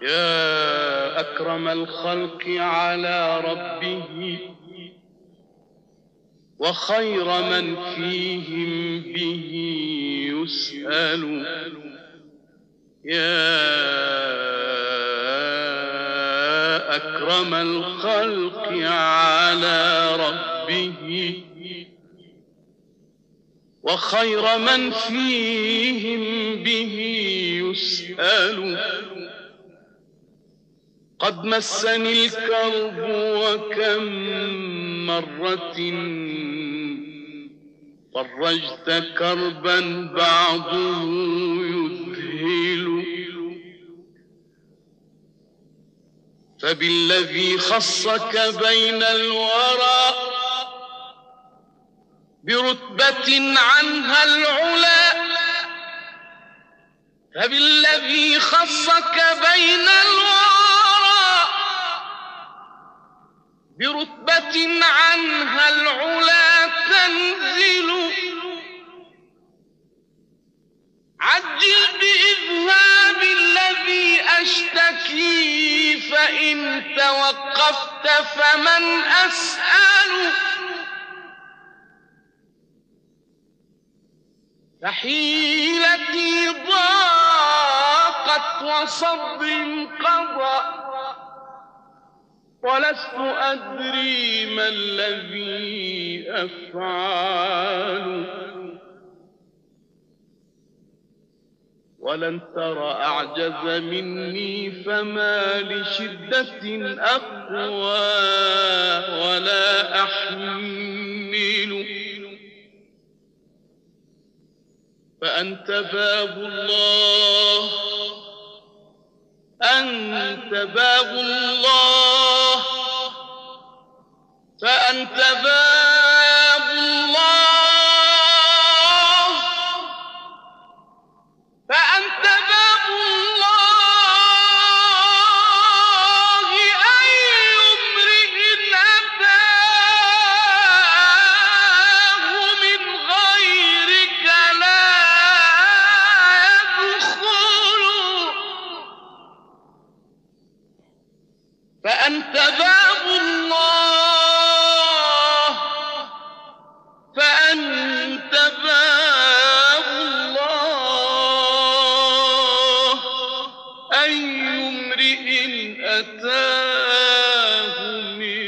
يا أكرم الخلق على ربه وخير من فيهم به يسأل. يا أكرم الخلق على ربه وخير من فيهم به يسأل. قد مسني الكرب وكم مرة فرجت كربا بعضه يذهل. فبالذي خصك بين الورى برتبة عنها العلا، فبالذي خصك بين الورى برتبة عنها العلا تنزل. عجل بإذهاب الذي أشتكي فإن توقفت فمن أسأل. فحيلتي ضاقت وصبري قضى ولست أدري ما الذي أفعل. ولن ترى أعجز مني فما لشدة أقوى ولا أحمل. فأنت باب الله، أنت باب الله، فأنت باب الله، فأنت باب الله. أي امرئ أتاه من غيرك لا يدخل. فأنت باب الله، فأنت باب الله. أي امرئ أتاه من